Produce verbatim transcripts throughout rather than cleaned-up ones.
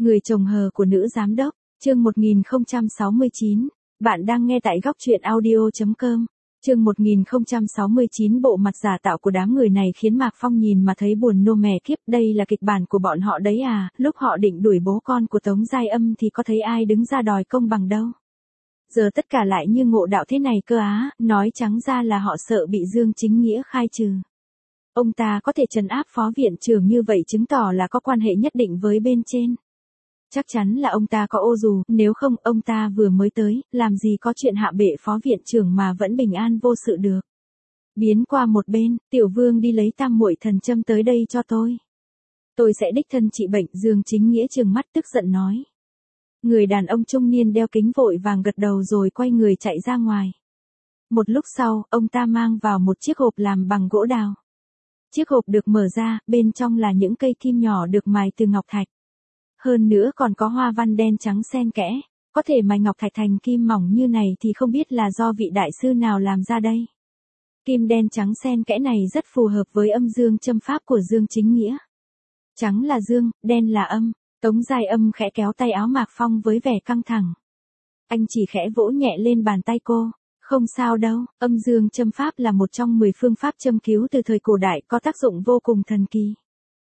Người chồng hờ của nữ giám đốc, chương một nghìn không trăm sáu mươi chín. Bạn đang nghe tại góc truyện audio chấm com. Chương một nghìn không trăm sáu mươi chín. Bộ mặt giả tạo của đám người này khiến Mạc Phong nhìn mà thấy buồn nôn mè kiếp. Đây là kịch bản của bọn họ đấy à, lúc họ định đuổi bố con của Tống Giai Âm thì có thấy ai đứng ra đòi công bằng đâu. Giờ tất cả lại như ngộ đạo thế này cơ á, nói trắng ra là họ sợ bị Dương Chính Nghĩa khai trừ. Ông ta có thể trấn áp phó viện trưởng như vậy chứng tỏ là có quan hệ nhất định với bên trên. Chắc chắn là ông ta có ô dù, nếu không ông ta vừa mới tới, làm gì có chuyện hạ bệ phó viện trưởng mà vẫn bình an vô sự được. Biến qua một bên, Tiểu Vương đi lấy tam muội thần châm tới đây cho tôi. Tôi sẽ đích thân trị bệnh, Dương Chính Nghĩa trừng mắt tức giận nói. Người đàn ông trung niên đeo kính vội vàng gật đầu rồi quay người chạy ra ngoài. Một lúc sau, ông ta mang vào một chiếc hộp làm bằng gỗ đào. Chiếc hộp được mở ra, bên trong là những cây kim nhỏ được mài từ ngọc thạch. Hơn nữa còn có hoa văn đen trắng xen kẽ, có thể mài ngọc thạch thành kim mỏng như này thì không biết là do vị đại sư nào làm ra đây. Kim đen trắng xen kẽ này rất phù hợp với âm dương châm pháp của Dương Chính Nghĩa. Trắng là dương, đen là âm. Tống Giai Âm khẽ kéo tay áo Mạc Phong với vẻ căng thẳng. Anh chỉ khẽ vỗ nhẹ lên bàn tay cô. Không sao đâu, âm dương châm pháp là một trong mười phương pháp châm cứu từ thời cổ đại có tác dụng vô cùng thần kỳ.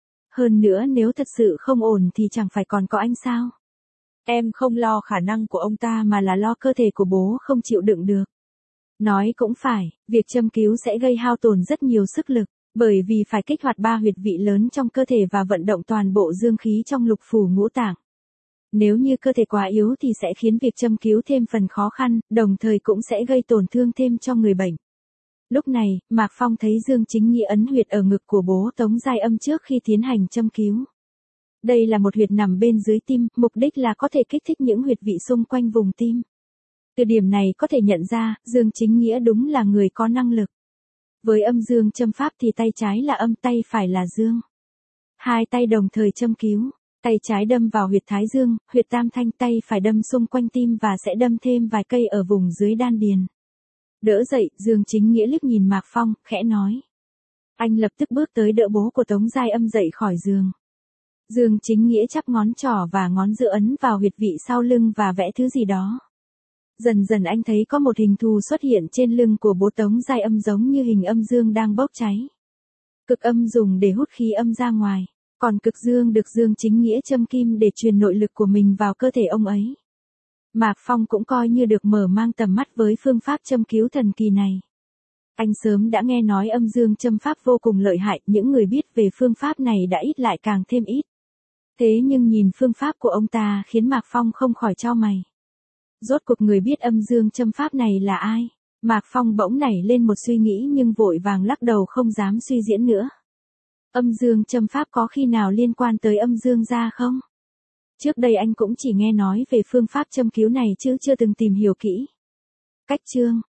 Hơn nữa nếu thật sự không ổn thì chẳng phải còn có anh sao. Em không lo khả năng của ông ta mà là lo cơ thể của bố không chịu đựng được. Nói cũng phải, việc châm cứu sẽ gây hao tổn rất nhiều sức lực, bởi vì phải kích hoạt ba huyệt vị lớn trong cơ thể và vận động toàn bộ dương khí trong lục phủ ngũ tạng. Nếu như cơ thể quá yếu thì sẽ khiến việc châm cứu thêm phần khó khăn, đồng thời cũng sẽ gây tổn thương thêm cho người bệnh. Lúc này, Mạc Phong thấy Dương Chính Nghĩa ấn huyệt ở ngực của bố Tống Giai Âm trước khi tiến hành châm cứu. Đây là một huyệt nằm bên dưới tim, mục đích là có thể kích thích những huyệt vị xung quanh vùng tim. Từ điểm này có thể nhận ra, Dương Chính Nghĩa đúng là người có năng lực. Với âm dương châm pháp thì tay trái là âm, tay phải là dương. Hai tay đồng thời châm cứu. Tay trái đâm vào huyệt thái dương, huyệt tam thanh, tay phải đâm xung quanh tim và sẽ đâm thêm vài cây ở vùng dưới đan điền. Đỡ dậy, Dương Chính Nghĩa liếc nhìn Mạc Phong, khẽ nói. Anh lập tức bước tới đỡ bố của Tống Giai Âm dậy khỏi giường. Dương Chính Nghĩa chắp ngón trỏ và ngón giữa ấn vào huyệt vị sau lưng và vẽ thứ gì đó. Dần dần anh thấy có một hình thù xuất hiện trên lưng của bố Tống Giai Âm giống như hình âm dương đang bốc cháy. Cực âm dùng để hút khí âm ra ngoài. Còn cực dương được Dương Chính Nghĩa châm kim để truyền nội lực của mình vào cơ thể ông ấy. Mạc Phong cũng coi như được mở mang tầm mắt với phương pháp châm cứu thần kỳ này. Anh sớm đã nghe nói âm dương châm pháp vô cùng lợi hại, những người biết về phương pháp này đã ít lại càng thêm ít. Thế nhưng nhìn phương pháp của ông ta khiến Mạc Phong không khỏi chau mày. Rốt cuộc người biết âm dương châm pháp này là ai? Mạc Phong bỗng nảy lên một suy nghĩ nhưng vội vàng lắc đầu không dám suy diễn nữa. Âm dương châm pháp có khi nào liên quan tới âm dương gia không? Trước đây anh cũng chỉ nghe nói về phương pháp châm cứu này chứ chưa từng tìm hiểu kỹ. Cách chương,